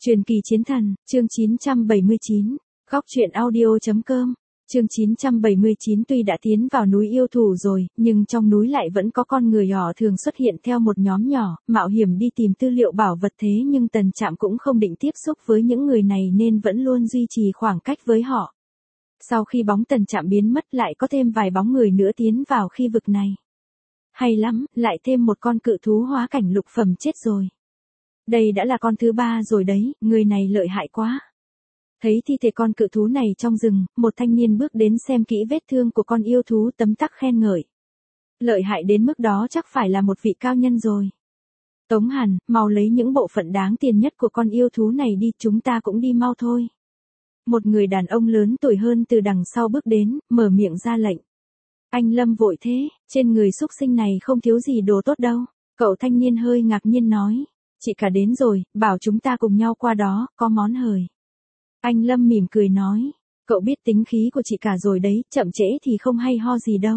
Truyền kỳ chiến thần, chương 979, góc truyện audio.com, chương 979 tuy đã tiến vào núi yêu thù rồi, nhưng trong núi lại vẫn có con người nhỏ thường xuất hiện theo một nhóm nhỏ, mạo hiểm đi tìm tư liệu bảo vật thế nhưng Tần Trạm cũng không định tiếp xúc với những người này nên vẫn luôn duy trì khoảng cách với họ. Sau khi bóng Tần Trạm biến mất lại có thêm vài bóng người nữa tiến vào khu vực này. Hay lắm, lại thêm một con cự thú hóa cảnh lục phẩm chết rồi. Đây đã là con thứ 3 rồi đấy, người này lợi hại quá. Thấy thi thể con cự thú này trong rừng, một thanh niên bước đến xem kỹ vết thương của con yêu thú tấm tắc khen ngợi. Lợi hại đến mức đó chắc phải là một vị cao nhân rồi. Tống Hàn, mau lấy những bộ phận đáng tiền nhất của con yêu thú này đi, chúng ta cũng đi mau thôi. Một người đàn ông lớn tuổi hơn từ đằng sau bước đến, mở miệng ra lệnh. Anh Lâm vội thế, trên người xúc sinh này không thiếu gì đồ tốt đâu. Cậu thanh niên hơi ngạc nhiên nói. Chị cả đến rồi, bảo chúng ta cùng nhau qua đó, có món hời. Anh Lâm mỉm cười nói, cậu biết tính khí của chị cả rồi đấy, chậm trễ thì không hay ho gì đâu.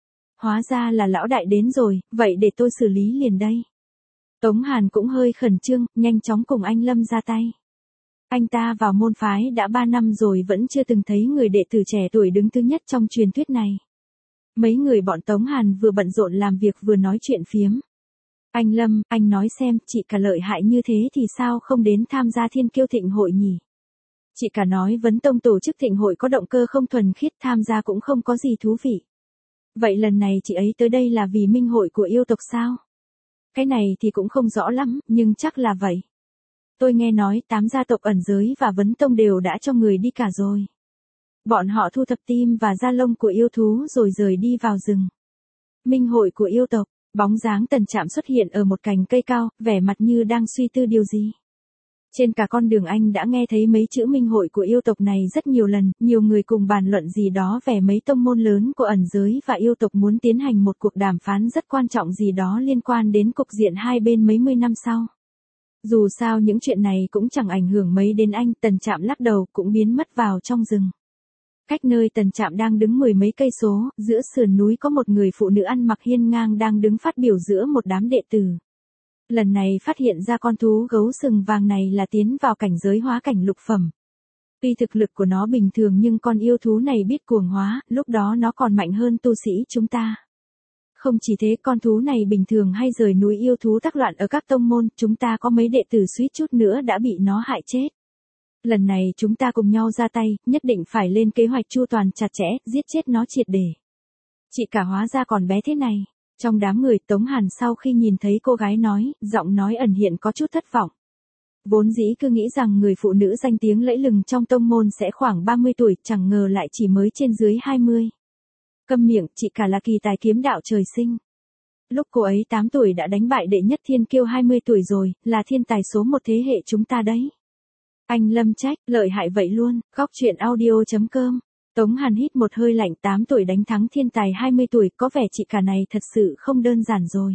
Hóa ra là lão đại đến rồi, vậy để tôi xử lý liền đây. Tống Hàn cũng hơi khẩn trương, nhanh chóng cùng anh Lâm ra tay. Anh ta vào môn phái đã 3 năm rồi vẫn chưa từng thấy người đệ tử trẻ tuổi đứng thứ nhất trong truyền thuyết này. Mấy người bọn Tống Hàn vừa bận rộn làm việc vừa nói chuyện phiếm. Anh Lâm, anh nói xem, chị cả lợi hại như thế thì sao không đến tham gia Thiên Kiêu Thịnh hội nhỉ? Chị cả nói Vấn Tông tổ chức thịnh hội có động cơ không thuần khiết, tham gia cũng không có gì thú vị. Vậy lần này chị ấy tới đây là vì minh hội của yêu tộc sao? Cái này thì cũng không rõ lắm, nhưng chắc là vậy. Tôi nghe nói 8 gia tộc ẩn giới và Vấn Tông đều đã cho người đi cả rồi. Bọn họ thu thập tim và da lông của yêu thú rồi rời đi vào rừng. Minh hội của yêu tộc. Bóng dáng Tần Trạm xuất hiện ở một cành cây cao, vẻ mặt như đang suy tư điều gì. Trên cả con đường anh đã nghe thấy mấy chữ minh hội của yêu tộc này rất nhiều lần, nhiều người cùng bàn luận gì đó về mấy tông môn lớn của ẩn giới và yêu tộc muốn tiến hành một cuộc đàm phán rất quan trọng gì đó liên quan đến cục diện hai bên mấy mươi năm sau. Dù sao những chuyện này cũng chẳng ảnh hưởng mấy đến anh, Tần Trạm lắc đầu cũng biến mất vào trong rừng. Cách nơi Tần Trạm đang đứng 10 mấy cây số, giữa sườn núi có một người phụ nữ ăn mặc hiên ngang đang đứng phát biểu giữa một đám đệ tử. Lần này phát hiện ra con thú gấu sừng vàng này là tiến vào cảnh giới hóa cảnh lục phẩm. Tuy thực lực của nó bình thường nhưng con yêu thú này biết cuồng hóa, lúc đó nó còn mạnh hơn tu sĩ chúng ta. Không chỉ thế, con thú này bình thường hay rời núi yêu thú tác loạn ở các tông môn, chúng ta có mấy đệ tử suýt chút nữa đã bị nó hại chết. Lần này chúng ta cùng nhau ra tay, nhất định phải lên kế hoạch chu toàn chặt chẽ, giết chết nó triệt để. Chị cả hóa ra còn bé thế này. Trong đám người, Tống Hàn sau khi nhìn thấy cô gái nói, giọng nói ẩn hiện có chút thất vọng. Vốn dĩ cứ nghĩ rằng người phụ nữ danh tiếng lẫy lừng trong tông môn sẽ khoảng 30 tuổi, chẳng ngờ lại chỉ mới trên dưới 20. Câm miệng, chị cả là kỳ tài kiếm đạo trời sinh. Lúc cô ấy 8 tuổi đã đánh bại đệ nhất thiên kiêu 20 tuổi rồi, là thiên tài số 1 thế hệ chúng ta đấy. Anh Lâm trách, lợi hại vậy luôn, góc truyện audio.com. Tống Hàn hít một hơi lạnh, 8 tuổi đánh thắng thiên tài 20 tuổi, có vẻ chị cả này thật sự không đơn giản rồi.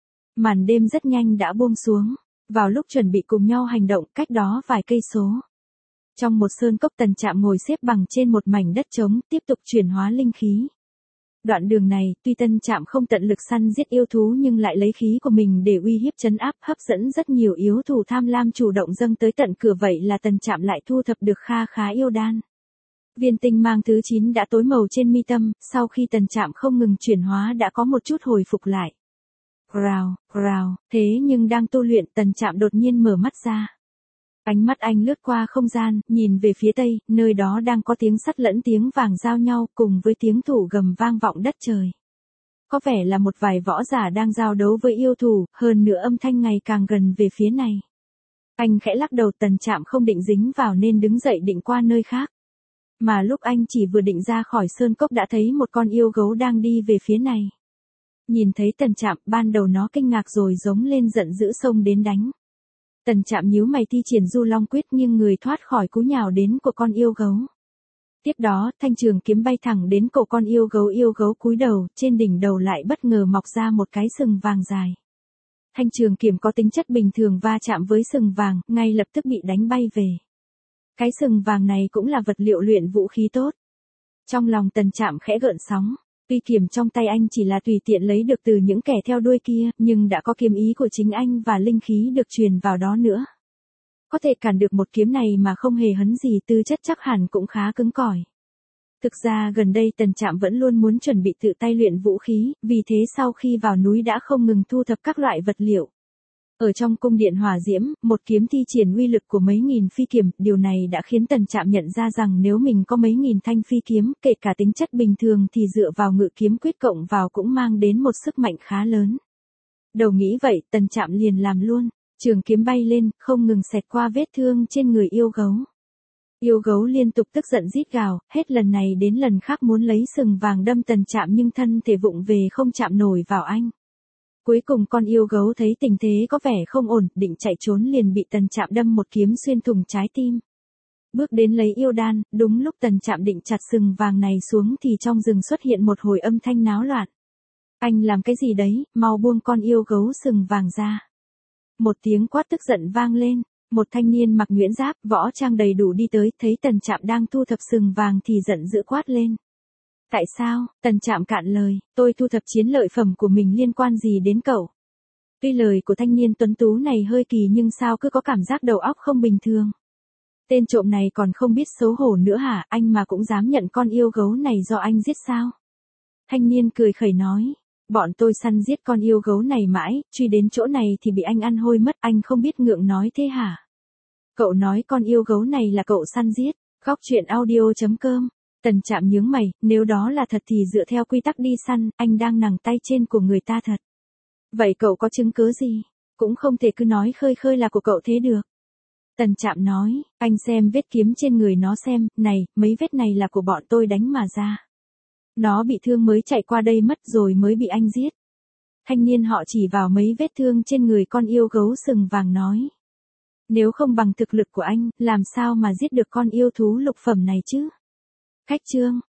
Màn đêm rất nhanh đã buông xuống, vào lúc chuẩn bị cùng nhau hành động, cách đó vài cây số. Trong một sơn cốc, Tần Trạm ngồi xếp bằng trên một mảnh đất trống, tiếp tục chuyển hóa linh khí. Đoạn đường này, tuy Tần Trạm không tận lực săn giết yêu thú nhưng lại lấy khí của mình để uy hiếp trấn áp, hấp dẫn rất nhiều yếu thủ tham lam chủ động dâng tới tận cửa, vậy là Tần Trạm lại thu thập được kha khá yêu đan. Viên tinh mang thứ 9 đã tối màu trên mi tâm, sau khi Tần Trạm không ngừng chuyển hóa đã có một chút hồi phục lại. Rào, rào, thế nhưng đang tu luyện, Tần Trạm đột nhiên mở mắt ra. Ánh mắt anh lướt qua không gian, nhìn về phía tây, nơi đó đang có tiếng sắt lẫn tiếng vàng giao nhau cùng với tiếng thủ gầm vang vọng đất trời. Có vẻ là một vài võ giả đang giao đấu với yêu thù, hơn nữa âm thanh ngày càng gần về phía này. Anh khẽ lắc đầu, Tần Trạm không định dính vào nên đứng dậy định qua nơi khác. Mà lúc anh chỉ vừa định ra khỏi sơn cốc đã thấy một con yêu gấu đang đi về phía này. Nhìn thấy Tần Trạm, ban đầu nó kinh ngạc rồi giống lên giận dữ xông đến đánh. Tần Trạm nhíu mày thi triển Du Long Quyết nhưng người thoát khỏi cú nhào đến của con yêu gấu. Tiếp đó, thanh trường kiếm bay thẳng đến cổ con yêu gấu cúi đầu, trên đỉnh đầu lại bất ngờ mọc ra một cái sừng vàng dài. Thanh trường kiếm có tính chất bình thường va chạm với sừng vàng, ngay lập tức bị đánh bay về. Cái sừng vàng này cũng là vật liệu luyện vũ khí tốt. Trong lòng Tần Trạm khẽ gợn sóng. Tuy kiếm trong tay anh chỉ là tùy tiện lấy được từ những kẻ theo đuôi kia, nhưng đã có kiếm ý của chính anh và linh khí được truyền vào đó nữa. Có thể cản được một kiếm này mà không hề hấn gì, tư chất chắc hẳn cũng khá cứng cỏi. Thực ra gần đây Tần Trạm vẫn luôn muốn chuẩn bị tự tay luyện vũ khí, vì thế sau khi vào núi đã không ngừng thu thập các loại vật liệu. Ở trong cung điện hỏa diễm, một kiếm thi triển uy lực của mấy nghìn phi kiếm, điều này đã khiến Tần Trạm nhận ra rằng nếu mình có mấy nghìn thanh phi kiếm, kể cả tính chất bình thường thì dựa vào ngự kiếm quyết cộng vào cũng mang đến một sức mạnh khá lớn. Đầu nghĩ vậy, Tần Trạm liền làm luôn, trường kiếm bay lên, không ngừng xẹt qua vết thương trên người yêu gấu. Yêu gấu liên tục tức giận rít gào, hết lần này đến lần khác muốn lấy sừng vàng đâm Tần Trạm nhưng thân thể vụng về không chạm nổi vào anh. Cuối cùng con yêu gấu thấy tình thế có vẻ không ổn, định chạy trốn liền bị Tần Trạm đâm một kiếm xuyên thủng trái tim. Bước đến lấy yêu đan, đúng lúc Tần Trạm định chặt sừng vàng này xuống thì trong rừng xuất hiện một hồi âm thanh náo loạn. Anh làm cái gì đấy, mau buông con yêu gấu sừng vàng ra. Một tiếng quát tức giận vang lên, một thanh niên mặc nhuyễn giáp, võ trang đầy đủ đi tới, thấy Tần Trạm đang thu thập sừng vàng thì giận dữ quát lên. Tại sao? Tần Trạm cạn lời, tôi thu thập chiến lợi phẩm của mình liên quan gì đến cậu? Tuy lời của thanh niên tuấn tú này hơi kỳ nhưng sao cứ có cảm giác đầu óc không bình thường. Tên trộm này còn không biết xấu hổ nữa hả, anh mà cũng dám nhận con yêu gấu này do anh giết sao? Thanh niên cười khẩy nói, bọn tôi săn giết con yêu gấu này mãi, truy đến chỗ này thì bị anh ăn hôi mất, anh không biết ngượng nói thế hả? Cậu nói con yêu gấu này là cậu săn giết, Góc Truyện Audio.com. Tần Trạm nhướng mày, nếu đó là thật thì dựa theo quy tắc đi săn, anh đang nằng tay trên của người ta thật. Vậy cậu có chứng cứ gì? Cũng không thể cứ nói khơi khơi là của cậu thế được. Tần Trạm nói, anh xem vết kiếm trên người nó xem, này, mấy vết này là của bọn tôi đánh mà ra. Nó bị thương mới chạy qua đây mất rồi mới bị anh giết. Thanh niên họ chỉ vào mấy vết thương trên người con yêu gấu sừng vàng nói. Nếu không bằng thực lực của anh, làm sao mà giết được con yêu thú lục phẩm này chứ? Khách chương.